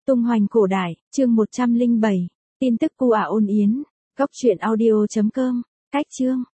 Tung hoành cổ đại, chương 107. Tin tức cu ôn yến. Góc truyện audio.com. Cách chương.